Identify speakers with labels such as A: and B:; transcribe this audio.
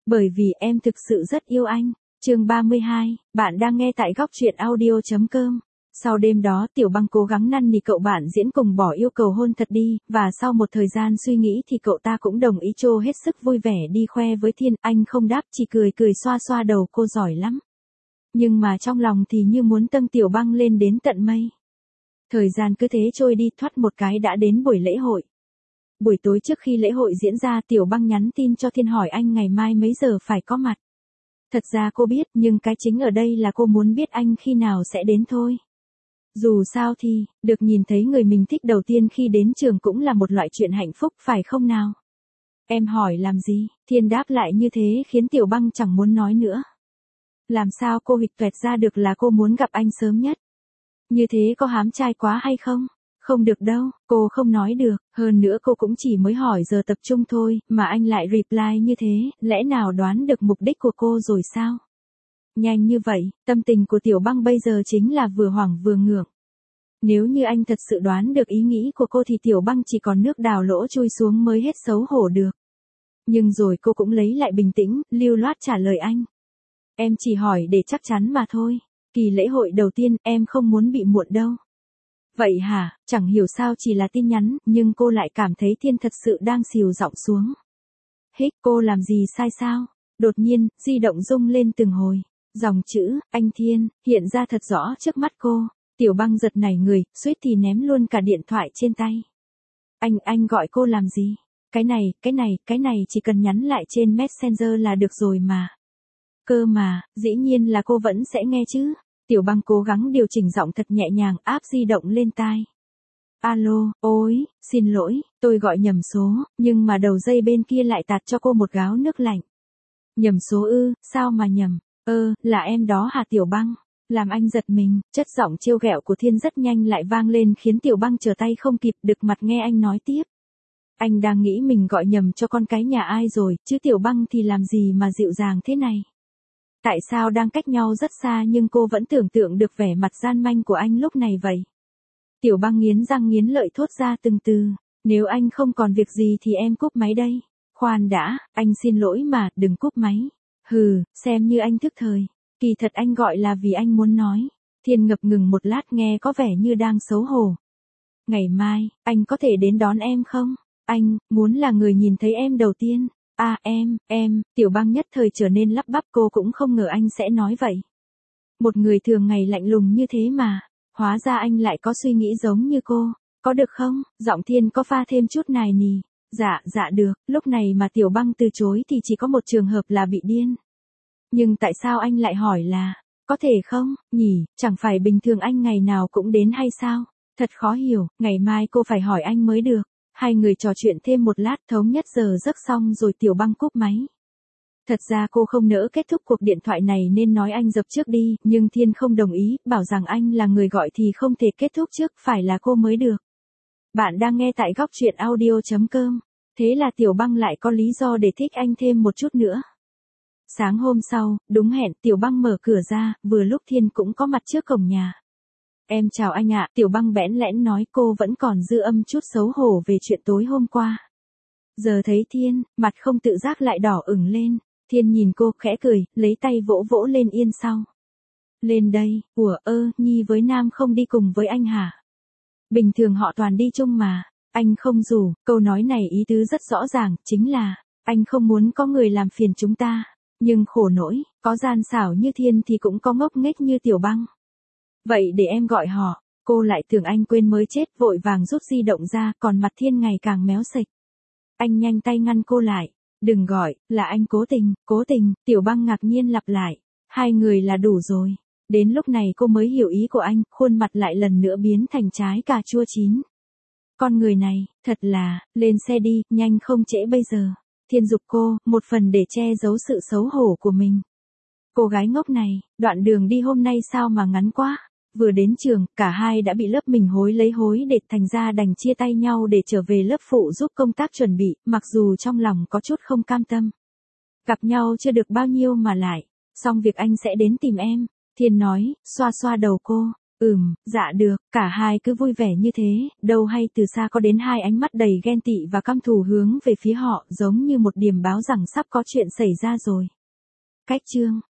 A: Bởi vì em thực sự rất yêu anh. Chương 32, bạn đang nghe tại góc truyện audio.com. Sau đêm đó Tiểu Băng cố gắng năn nỉ cậu bạn diễn cùng bỏ yêu cầu hôn thật đi, và sau một thời gian suy nghĩ thì cậu ta cũng đồng ý trô hết sức vui vẻ đi khoe với Thiên. Anh không đáp, chỉ cười cười xoa xoa đầu cô giỏi lắm. Nhưng mà trong lòng thì như muốn dâng Tiểu Băng lên đến tận mây. Thời gian cứ thế trôi đi, thoát một cái đã đến buổi lễ hội. Buổi tối trước khi lễ hội diễn ra, Tiểu Băng nhắn tin cho Thiên hỏi anh ngày mai mấy giờ phải có mặt. Thật ra cô biết, nhưng cái chính ở đây là cô muốn biết anh khi nào sẽ đến thôi. Dù sao thì, được nhìn thấy người mình thích đầu tiên khi đến trường cũng là một loại chuyện hạnh phúc phải không nào? Em hỏi làm gì? Thiên đáp lại như thế khiến Tiểu Băng chẳng muốn nói nữa. Làm sao cô huỵch toẹt ra được là cô muốn gặp anh sớm nhất? Như thế có hám trai quá hay không? Không được đâu, cô không nói được, hơn nữa cô cũng chỉ mới hỏi giờ tập trung thôi, mà anh lại reply như thế, lẽ nào đoán được mục đích của cô rồi sao? Nhanh như vậy, tâm tình của Tiểu Băng bây giờ chính là vừa hoảng vừa ngượng. Nếu như anh thật sự đoán được ý nghĩ của cô thì Tiểu Băng chỉ còn nước đào lỗ chui xuống mới hết xấu hổ được. Nhưng rồi cô cũng lấy lại bình tĩnh, lưu loát trả lời anh. Em chỉ hỏi để chắc chắn mà thôi. Kỳ lễ hội đầu tiên, em không muốn bị muộn đâu. Vậy hả, chẳng hiểu sao chỉ là tin nhắn, nhưng cô lại cảm thấy Thiên thật sự đang xìu giọng xuống. Hích, cô làm gì sai sao? Đột nhiên, di động rung lên từng hồi. Dòng chữ, anh Thiên, hiện ra thật rõ trước mắt cô. Tiểu Băng giật nảy người, suýt thì ném luôn cả điện thoại trên tay. Anh gọi cô làm gì? Cái này chỉ cần nhắn lại trên Messenger là được rồi mà. Cơ mà, dĩ nhiên là cô vẫn sẽ nghe chứ. Tiểu Băng cố gắng điều chỉnh giọng thật nhẹ nhàng, áp di động lên tai. Alo, ôi, xin lỗi, tôi gọi nhầm số, nhưng mà đầu dây bên kia lại tạt cho cô một gáo nước lạnh. Nhầm số ư, sao mà nhầm? Là em đó hả Tiểu Băng? Làm anh giật mình, chất giọng trêu ghẹo của Thiên rất nhanh lại vang lên khiến Tiểu Băng trở tay không kịp, đực mặt nghe anh nói tiếp. Anh đang nghĩ mình gọi nhầm cho con cái nhà ai rồi, chứ Tiểu Băng thì làm gì mà dịu dàng thế này? Tại sao đang cách nhau rất xa nhưng cô vẫn tưởng tượng được vẻ mặt gian manh của anh lúc này vậy? Tiểu Băng nghiến răng nghiến lợi thốt ra từng từ. Nếu anh không còn việc gì thì em cúp máy đây. Khoan đã, anh xin lỗi mà, đừng cúp máy. Hừ, xem như anh thức thời. Kỳ thật anh gọi là vì anh muốn nói. Thiên ngập ngừng một lát nghe có vẻ như đang xấu hổ. Ngày mai, anh có thể đến đón em không? Anh, muốn là người nhìn thấy em đầu tiên. À em, Tiểu Băng nhất thời trở nên lắp bắp, cô cũng không ngờ anh sẽ nói vậy. Một người thường ngày lạnh lùng như thế mà, hóa ra anh lại có suy nghĩ giống như cô, có được không? Giọng Thiên có pha thêm chút nài nỉ. Dạ được, lúc này mà Tiểu Băng từ chối thì chỉ có một trường hợp là bị điên. Nhưng tại sao anh lại hỏi là, có thể không, nhỉ, chẳng phải bình thường anh ngày nào cũng đến hay sao? Thật khó hiểu, ngày mai cô phải hỏi anh mới được. Hai người trò chuyện thêm một lát, thống nhất giờ giấc xong rồi Tiểu Băng cúp máy. Thật ra cô không nỡ kết thúc cuộc điện thoại này nên nói anh dập trước đi, nhưng Thiên không đồng ý, bảo rằng anh là người gọi thì không thể kết thúc trước, phải là cô mới được. Bạn đang nghe tại góc truyện audio.com. Thế là Tiểu Băng lại có lý do để thích anh thêm một chút nữa. Sáng hôm sau, đúng hẹn, Tiểu Băng mở cửa ra, vừa lúc Thiên cũng có mặt trước cổng nhà. Em chào anh ạ, Tiểu Băng bẽn lẽn nói, cô vẫn còn dư âm chút xấu hổ về chuyện tối hôm qua. Giờ thấy Thiên, mặt không tự giác lại đỏ ửng lên. Thiên nhìn cô khẽ cười, lấy tay vỗ vỗ lên yên sau. Lên đây, Nhi với Nam không đi cùng với anh hả? Bình thường họ toàn đi chung mà. Anh không rủ, câu nói này ý tứ rất rõ ràng, chính là, anh không muốn có người làm phiền chúng ta. Nhưng khổ nỗi, có gian xảo như Thiên thì cũng có ngốc nghếch như Tiểu Băng. Vậy để em gọi họ, cô lại tưởng anh quên mới chết, vội vàng rút di động ra, còn mặt Thiên ngày càng méo sệch. Anh nhanh tay ngăn cô lại, đừng gọi, là anh cố tình, Tiểu Băng ngạc nhiên lặp lại, hai người là đủ rồi. Đến lúc này cô mới hiểu ý của anh, khuôn mặt lại lần nữa biến thành trái cà chua chín. Con người này, thật là, lên xe đi, nhanh không trễ bây giờ. Thiên giục cô, một phần để che giấu sự xấu hổ của mình. Cô gái ngốc này, đoạn đường đi hôm nay sao mà ngắn quá. Vừa đến trường, cả hai đã bị lớp mình hối lấy hối để thành ra đành chia tay nhau để trở về lớp phụ giúp công tác chuẩn bị, mặc dù trong lòng có chút không cam tâm. Gặp nhau chưa được bao nhiêu mà lại, xong việc anh sẽ đến tìm em. Thiên nói, xoa xoa đầu cô. Dạ được, cả hai cứ vui vẻ như thế, đâu hay từ xa có đến hai ánh mắt đầy ghen tị và căm thù hướng về phía họ, giống như một điểm báo rằng sắp có chuyện xảy ra rồi. Cách chương